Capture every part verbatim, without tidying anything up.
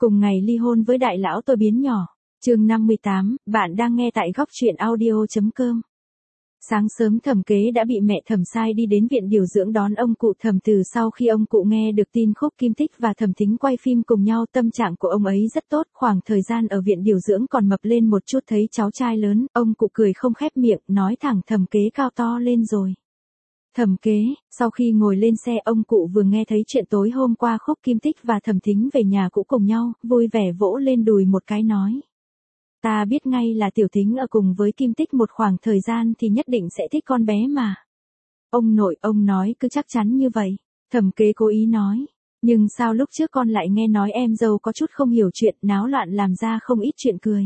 Cùng ngày ly hôn với đại lão tôi biến nhỏ. Chương năm mươi tám, bạn đang nghe tại góc truyện audio chấm com. Sáng sớm Thẩm Kế đã bị mẹ Thẩm sai đi đến viện điều dưỡng đón ông cụ Thẩm. Từ sau khi ông cụ nghe được tin Khúc Kim Tích và Thẩm Thính quay phim cùng nhau, tâm trạng của ông ấy rất tốt. Khoảng thời gian ở viện điều dưỡng còn mập lên một chút, thấy cháu trai lớn, ông cụ cười không khép miệng, nói thẳng Thẩm Kế cao to lên rồi. Thẩm Kế, sau khi ngồi lên xe, ông cụ vừa nghe thấy chuyện tối hôm qua Khúc Kim Tích và Thẩm Thính về nhà cũ cùng nhau, vui vẻ vỗ lên đùi một cái nói. Ta biết ngay là Tiểu Thính ở cùng với Kim Tích một khoảng thời gian thì nhất định sẽ thích con bé mà. Ông nội, ông nói cứ chắc chắn như vậy. Thẩm Kế cố ý nói. Nhưng sao lúc trước con lại nghe nói em dâu có chút không hiểu chuyện, náo loạn làm ra không ít chuyện cười.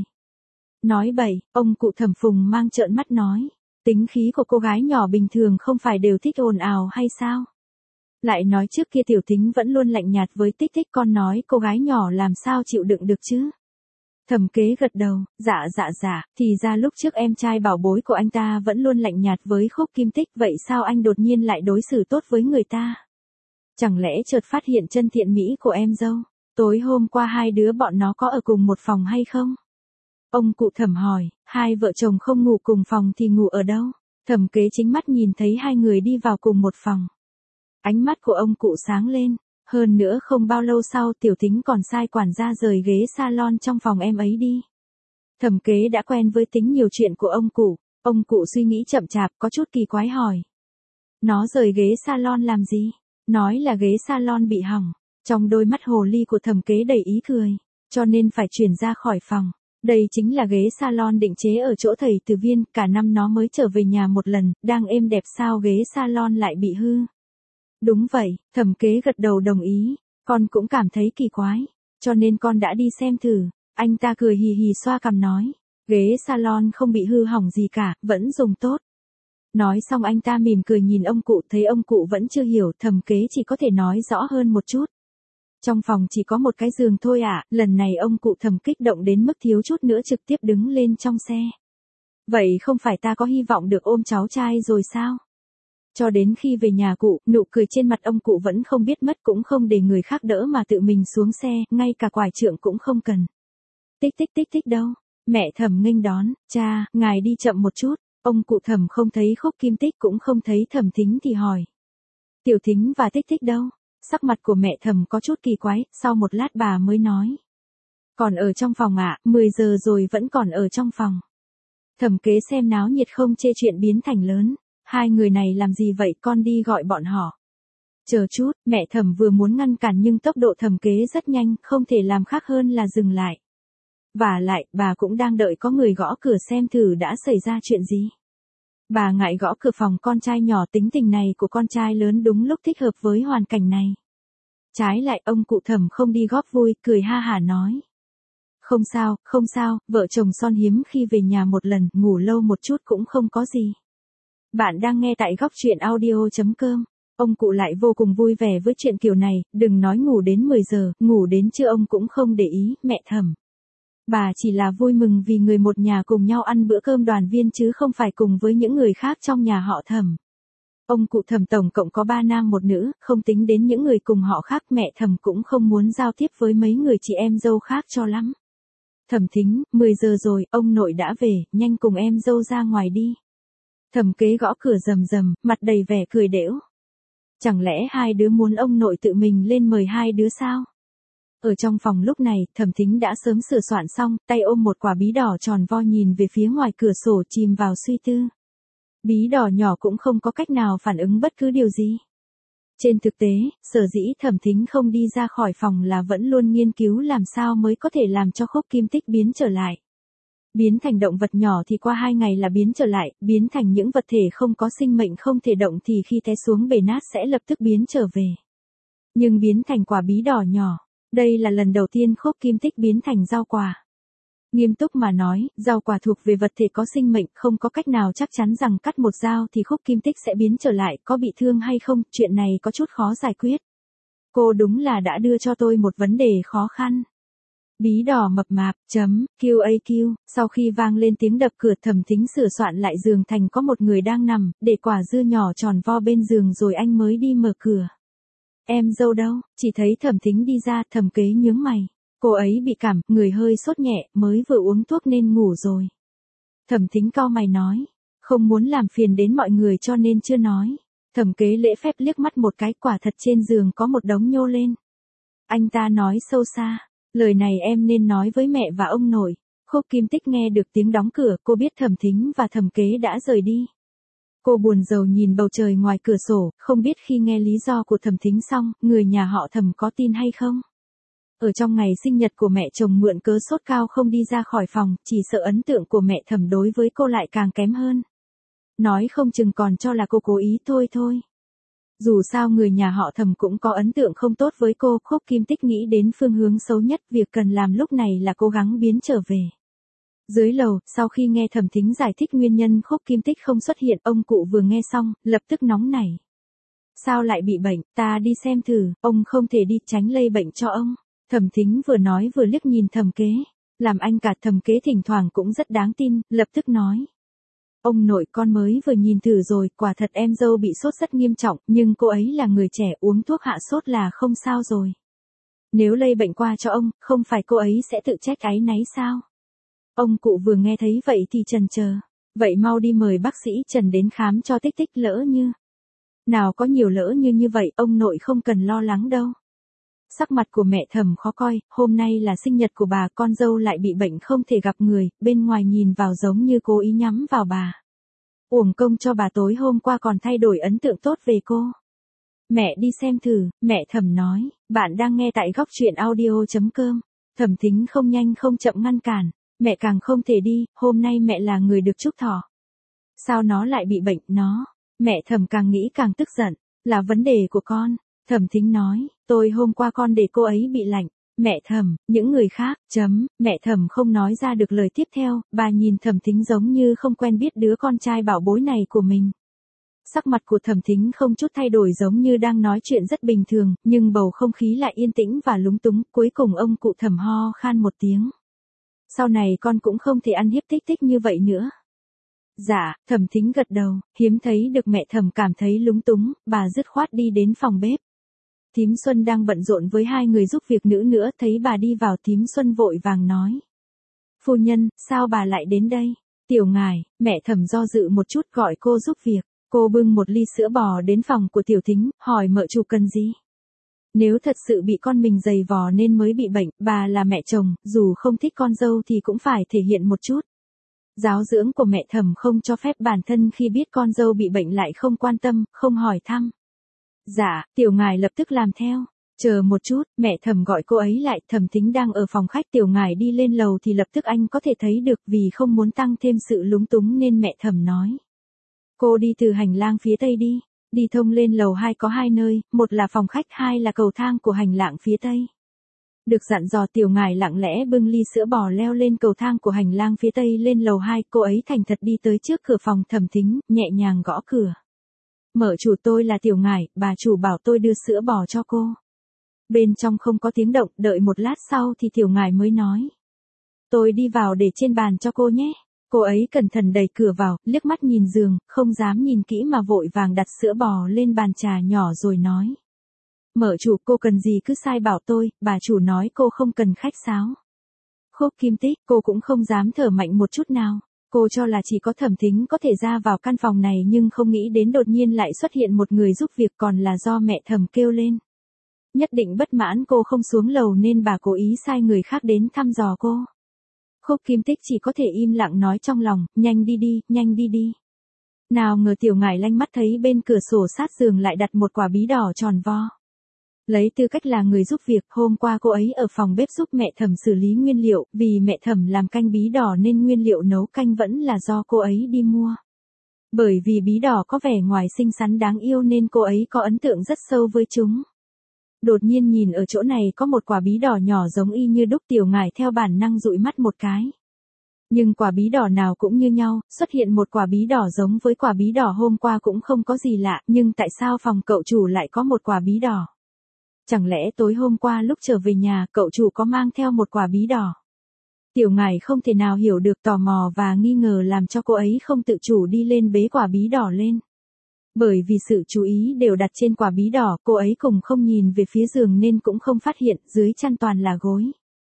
Nói bậy, ông cụ Thẩm Phùng mang trợn mắt nói. Tính khí của cô gái nhỏ bình thường không phải đều thích ồn ào hay sao? Lại nói trước kia Tiểu Thính vẫn luôn lạnh nhạt với Tích Tích, con nói cô gái nhỏ làm sao chịu đựng được chứ? Thẩm Kế gật đầu, dạ dạ dạ, thì ra lúc trước em trai bảo bối của anh ta vẫn luôn lạnh nhạt với Khúc Kim Tích, vậy sao anh đột nhiên lại đối xử tốt với người ta? Chẳng lẽ chợt phát hiện chân thiện mỹ của em dâu? Tối hôm qua hai đứa bọn nó có ở cùng một phòng hay không? Ông cụ Thẩm hỏi, hai vợ chồng không ngủ cùng phòng thì ngủ ở đâu? Thẩm Kế chính mắt nhìn thấy hai người đi vào cùng một phòng. Ánh mắt của ông cụ sáng lên. Hơn nữa không bao lâu sau Tiểu Thính còn sai quản gia rời ghế salon trong phòng em ấy đi. Thẩm Kế đã quen với tính nhiều chuyện của ông cụ. Ông cụ suy nghĩ chậm chạp, có chút kỳ quái hỏi. Nó rời ghế salon làm gì? Nói là ghế salon bị hỏng. Trong đôi mắt hồ ly của Thẩm Kế đầy ý cười. Cho nên phải chuyển ra khỏi phòng. Đây chính là ghế salon định chế ở chỗ thầy Từ Viên, cả năm nó mới trở về nhà một lần, đang êm đẹp sao ghế salon lại bị hư. Đúng vậy, Thẩm Kế gật đầu đồng ý, con cũng cảm thấy kỳ quái, cho nên con đã đi xem thử. Anh ta cười hì hì xoa cằm nói, ghế salon không bị hư hỏng gì cả, vẫn dùng tốt. Nói xong anh ta mỉm cười nhìn ông cụ, thấy ông cụ vẫn chưa hiểu, Thẩm Kế chỉ có thể nói rõ hơn một chút. Trong phòng chỉ có một cái giường thôi ạ, à, lần này ông cụ Thẩm kích động đến mức thiếu chút nữa trực tiếp đứng lên trong xe. Vậy không phải ta có hy vọng được ôm cháu trai rồi sao? Cho đến khi về nhà cụ, nụ cười trên mặt ông cụ vẫn không biết mất, cũng không để người khác đỡ mà tự mình xuống xe, ngay cả quải trượng cũng không cần. Tích tích tích tích đâu? Mẹ Thẩm nghênh đón, cha, ngài đi chậm một chút. Ông cụ Thẩm không thấy Khúc Kim Tích cũng không thấy Thẩm Thính thì hỏi. Tiểu Thính và Tích Tích đâu? Sắc mặt của mẹ Thẩm có chút kỳ quái, sau một lát bà mới nói. Còn ở trong phòng ạ, à, mười giờ rồi vẫn còn ở trong phòng. Thẩm Kế xem náo nhiệt không chê chuyện biến thành lớn. Hai người này làm gì vậy, con đi gọi bọn họ. Chờ chút, mẹ Thẩm vừa muốn ngăn cản nhưng tốc độ Thẩm Kế rất nhanh, không thể làm khác hơn là dừng lại. Vả lại, bà cũng đang đợi có người gõ cửa xem thử đã xảy ra chuyện gì. Bà ngại gõ cửa phòng con trai nhỏ, tính tình này của con trai lớn đúng lúc thích hợp với hoàn cảnh này. Trái lại ông cụ Thẩm không đi góp vui, cười ha hả nói. Không sao, không sao, vợ chồng son hiếm khi về nhà một lần, ngủ lâu một chút cũng không có gì. Bạn đang nghe tại góc truyện audio chấm com. Ông cụ lại vô cùng vui vẻ với chuyện kiểu này, đừng nói ngủ đến mười giờ, ngủ đến trưa ông cũng không để ý, mẹ Thẩm. Bà chỉ là vui mừng vì người một nhà cùng nhau ăn bữa cơm đoàn viên chứ không phải cùng với những người khác trong nhà họ Thẩm. Ông cụ Thẩm tổng cộng có ba nam một nữ, không tính đến những người cùng họ khác, mẹ Thẩm cũng không muốn giao tiếp với mấy người chị em dâu khác cho lắm. Thẩm Thính, mười giờ rồi, ông nội đã về, nhanh cùng em dâu ra ngoài đi. Thẩm Kế gõ cửa rầm rầm, mặt đầy vẻ cười đễu. Chẳng lẽ hai đứa muốn ông nội tự mình lên mời hai đứa sao? Ở trong phòng lúc này, Thẩm Thính đã sớm sửa soạn xong, tay ôm một quả bí đỏ tròn vo nhìn về phía ngoài cửa sổ, chìm vào suy tư. Bí đỏ nhỏ cũng không có cách nào phản ứng bất cứ điều gì. Trên thực tế, sở dĩ Thẩm Thính không đi ra khỏi phòng là vẫn luôn nghiên cứu làm sao mới có thể làm cho Khúc Kim Tích biến trở lại. Biến thành động vật nhỏ thì qua hai ngày là biến trở lại, biến thành những vật thể không có sinh mệnh không thể động thì khi té xuống bể nát sẽ lập tức biến trở về. Nhưng biến thành quả bí đỏ nhỏ, đây là lần đầu tiên Khúc Kim Tích biến thành rau quả. Nghiêm túc mà nói, rau quả thuộc về vật thể có sinh mệnh, không có cách nào chắc chắn rằng cắt một dao thì Khúc Kim Tích sẽ biến trở lại, có bị thương hay không, chuyện này có chút khó giải quyết. Cô đúng là đã đưa cho tôi một vấn đề khó khăn. Bí đỏ mập mạp, chấm, Q A Q, sau khi vang lên tiếng đập cửa, Thẩm Thính sửa soạn lại giường thành có một người đang nằm, để quả dưa nhỏ tròn vo bên giường rồi anh mới đi mở cửa. Em dâu đâu? Chỉ thấy Thẩm Thính đi ra, Thẩm Kế nhướng mày. Cô ấy bị cảm, người hơi sốt nhẹ, mới vừa uống thuốc nên ngủ rồi. Thẩm Thính cau mày nói, không muốn làm phiền đến mọi người cho nên chưa nói. Thẩm Kế lễ phép liếc mắt một cái, quả thật trên giường có một đống nhô lên. Anh ta nói sâu xa, lời này em nên nói với mẹ và ông nội. Khúc Kim Tích nghe được tiếng đóng cửa, cô biết Thẩm Thính và Thẩm Kế đã rời đi. Cô buồn rầu nhìn bầu trời ngoài cửa sổ, không biết khi nghe lý do của Thẩm Thính xong, người nhà họ Thẩm có tin hay không. Ở trong ngày sinh nhật của mẹ chồng mượn cớ sốt cao không đi ra khỏi phòng, chỉ sợ ấn tượng của mẹ Thẩm đối với cô lại càng kém hơn. Nói không chừng còn cho là cô cố ý thôi thôi. Dù sao người nhà họ Thẩm cũng có ấn tượng không tốt với cô, Khúc Kim Tích nghĩ đến phương hướng xấu nhất, việc cần làm lúc này là cố gắng biến trở về. Dưới lầu, sau khi nghe Thẩm Thính giải thích nguyên nhân Khúc Kim Tích không xuất hiện, ông cụ vừa nghe xong, lập tức nóng nảy. Sao lại bị bệnh, ta đi xem thử, ông không thể đi, tránh lây bệnh cho ông. Thẩm Thính vừa nói vừa liếc nhìn Thẩm Kế, làm anh cả Thẩm Kế thỉnh thoảng cũng rất đáng tin, lập tức nói. Ông nội, con mới vừa nhìn thử rồi, quả thật em dâu bị sốt rất nghiêm trọng, nhưng cô ấy là người trẻ, uống thuốc hạ sốt là không sao rồi. Nếu lây bệnh qua cho ông, không phải cô ấy sẽ tự trách áy náy sao? Ông cụ vừa nghe thấy vậy thì chần chờ. Vậy mau đi mời bác sĩ Trần đến khám cho Tích Tích, lỡ như. Nào có nhiều lỡ như như vậy, ông nội không cần lo lắng đâu. Sắc mặt của mẹ Thẩm khó coi, hôm nay là sinh nhật của bà, con dâu lại bị bệnh không thể gặp người, bên ngoài nhìn vào giống như cố ý nhắm vào bà. Uổng công cho bà tối hôm qua còn thay đổi ấn tượng tốt về cô. Mẹ đi xem thử, mẹ Thẩm nói, bạn đang nghe tại góc truyện audio chấm com. Thẩm Thính không nhanh không chậm ngăn cản, mẹ càng không thể đi, hôm nay mẹ là người được chúc thọ. Sao nó lại bị bệnh, nó? Mẹ Thẩm càng nghĩ càng tức giận, là vấn đề của con. Thẩm Thính nói, tôi hôm qua con để cô ấy bị lạnh. Mẹ Thẩm, những người khác, chấm, mẹ Thẩm không nói ra được lời tiếp theo, bà nhìn Thẩm Thính giống như không quen biết đứa con trai bảo bối này của mình. Sắc mặt của Thẩm Thính không chút thay đổi giống như đang nói chuyện rất bình thường, nhưng bầu không khí lại yên tĩnh và lúng túng, cuối cùng ông cụ Thẩm ho khan một tiếng. Sau này con cũng không thể ăn hiếp Tích Tích như vậy nữa. Dạ, Thẩm Thính gật đầu, hiếm thấy được mẹ Thẩm cảm thấy lúng túng, bà dứt khoát đi đến phòng bếp. Thím Xuân đang bận rộn với hai người giúp việc nữ nữa, thấy bà đi vào thím Xuân vội vàng nói. Phu nhân, sao bà lại đến đây? Tiểu ngài, mẹ Thẩm do dự một chút gọi cô giúp việc. Cô bưng một ly sữa bò đến phòng của Tiểu Thính, hỏi mợ chủ cần gì? Nếu thật sự bị con mình giày vò nên mới bị bệnh, bà là mẹ chồng, dù không thích con dâu thì cũng phải thể hiện một chút. Giáo dưỡng của mẹ Thẩm không cho phép bản thân khi biết con dâu bị bệnh lại không quan tâm, không hỏi thăm. Dạ, tiểu ngài lập tức làm theo. Chờ một chút, mẹ Thẩm gọi cô ấy lại, Thẩm Thính đang ở phòng khách, tiểu ngài đi lên lầu thì lập tức anh có thể thấy được, vì không muốn tăng thêm sự lúng túng nên mẹ Thẩm nói. Cô đi từ hành lang phía tây đi, đi thông lên lầu hai có hai nơi, một là phòng khách, hai là cầu thang của hành lang phía tây. Được dặn dò, tiểu ngài lặng lẽ bưng ly sữa bò leo lên cầu thang của hành lang phía tây lên lầu hai, cô ấy thành thật đi tới trước cửa phòng Thẩm Thính, nhẹ nhàng gõ cửa. Mợ chủ, tôi là tiểu ngài, bà chủ bảo tôi đưa sữa bò cho cô. Bên trong không có tiếng động, đợi một lát sau thì tiểu ngài mới nói. Tôi đi vào để trên bàn cho cô nhé. Cô ấy cẩn thận đẩy cửa vào, liếc mắt nhìn giường, không dám nhìn kỹ mà vội vàng đặt sữa bò lên bàn trà nhỏ rồi nói. Mợ chủ, cô cần gì cứ sai bảo tôi, bà chủ nói cô không cần khách sáo. Khúc Kim Tích, cô cũng không dám thở mạnh một chút nào. Cô cho là chỉ có Thẩm Thính có thể ra vào căn phòng này nhưng không nghĩ đến đột nhiên lại xuất hiện một người giúp việc, còn là do mẹ Thẩm kêu lên. Nhất định bất mãn cô không xuống lầu nên bà cố ý sai người khác đến thăm dò cô. Khúc Kim Tích chỉ có thể im lặng nói trong lòng, nhanh đi đi, nhanh đi đi. Nào ngờ tiểu ngải lanh mắt thấy bên cửa sổ sát giường lại đặt một quả bí đỏ tròn vo. Lấy tư cách là người giúp việc, hôm qua cô ấy ở phòng bếp giúp mẹ Thẩm xử lý nguyên liệu, vì mẹ Thẩm làm canh bí đỏ nên nguyên liệu nấu canh vẫn là do cô ấy đi mua. Bởi vì bí đỏ có vẻ ngoài xinh xắn đáng yêu nên cô ấy có ấn tượng rất sâu với chúng. Đột nhiên nhìn ở chỗ này có một quả bí đỏ nhỏ giống y như đúc, tiểu ngải theo bản năng dụi mắt một cái. Nhưng quả bí đỏ nào cũng như nhau, xuất hiện một quả bí đỏ giống với quả bí đỏ hôm qua cũng không có gì lạ, nhưng tại sao phòng cậu chủ lại có một quả bí đỏ? Chẳng lẽ tối hôm qua lúc trở về nhà cậu chủ có mang theo một quả bí đỏ? Tiểu ngải không thể nào hiểu được, tò mò và nghi ngờ làm cho cô ấy không tự chủ đi lên bế quả bí đỏ lên. Bởi vì sự chú ý đều đặt trên quả bí đỏ, cô ấy cùng không nhìn về phía giường nên cũng không phát hiện dưới chăn toàn là gối.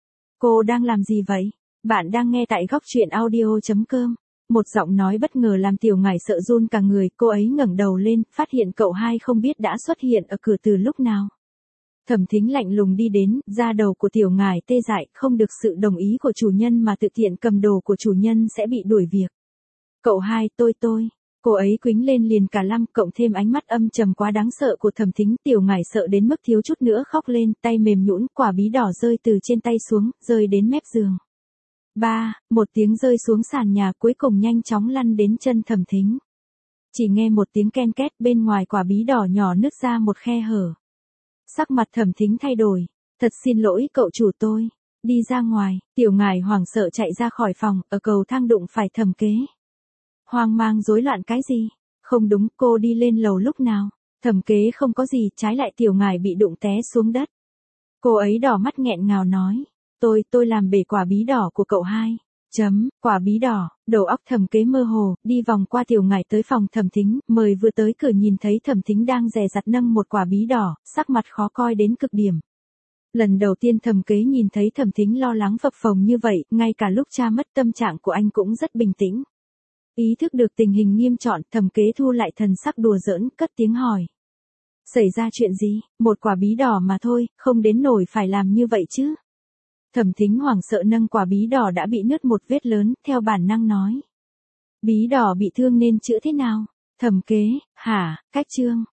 Cô đang làm gì vậy? Bạn đang nghe tại góc truyện audio.com. Một giọng nói bất ngờ làm Tiểu Ngải sợ run cả người, cô ấy ngẩng đầu lên, phát hiện cậu hai không biết đã xuất hiện ở cửa từ lúc nào. Thẩm Thính lạnh lùng đi đến, da đầu của Tiểu Ngải tê dại, không được sự đồng ý của chủ nhân mà tự tiện cầm đồ của chủ nhân sẽ bị đuổi việc. Cậu hai, tôi tôi. Cô ấy quýnh lên liền cả lăm, cộng thêm ánh mắt âm trầm quá đáng sợ của Thẩm Thính, Tiểu Ngải sợ đến mức thiếu chút nữa khóc lên, tay mềm nhũn, quả bí đỏ rơi từ trên tay xuống, rơi đến mép giường. Ba, một tiếng rơi xuống sàn nhà, cuối cùng nhanh chóng lăn đến chân Thẩm Thính. Chỉ nghe một tiếng ken két, bên ngoài quả bí đỏ nhỏ nứt ra một khe hở. Sắc mặt Thẩm Thính thay đổi. Thật xin lỗi cậu chủ tôi. Đi ra ngoài, Tiểu Ngải hoảng sợ chạy ra khỏi phòng, ở cầu thang đụng phải Thẩm Kế. Hoang mang rối loạn cái gì? Không đúng, cô đi lên lầu lúc nào? Thẩm Kế không có gì, trái lại Tiểu Ngải bị đụng té xuống đất. Cô ấy đỏ mắt nghẹn ngào nói. Tôi, tôi làm bể quả bí đỏ của cậu hai. Chấm, quả bí đỏ, đầu óc Thẩm Kế mơ hồ, đi vòng qua Tiểu Ngải tới phòng Thẩm Thính, mời vừa tới cửa nhìn thấy Thẩm Thính đang dè dặt nâng một quả bí đỏ, sắc mặt khó coi đến cực điểm. Lần đầu tiên Thẩm Kế nhìn thấy Thẩm Thính lo lắng phập phồng như vậy, ngay cả lúc cha mất tâm trạng của anh cũng rất bình tĩnh. Ý thức được tình hình nghiêm trọng, Thẩm Kế thu lại thần sắc đùa giỡn, cất tiếng hỏi. Xảy ra chuyện gì? Một quả bí đỏ mà thôi, không đến nổi phải làm như vậy chứ. Thẩm Thính hoảng sợ nâng quả bí đỏ đã bị nứt một vết lớn, theo bản năng nói. Bí đỏ bị thương nên chữa thế nào? Thẩm Kế, hả, cách trương.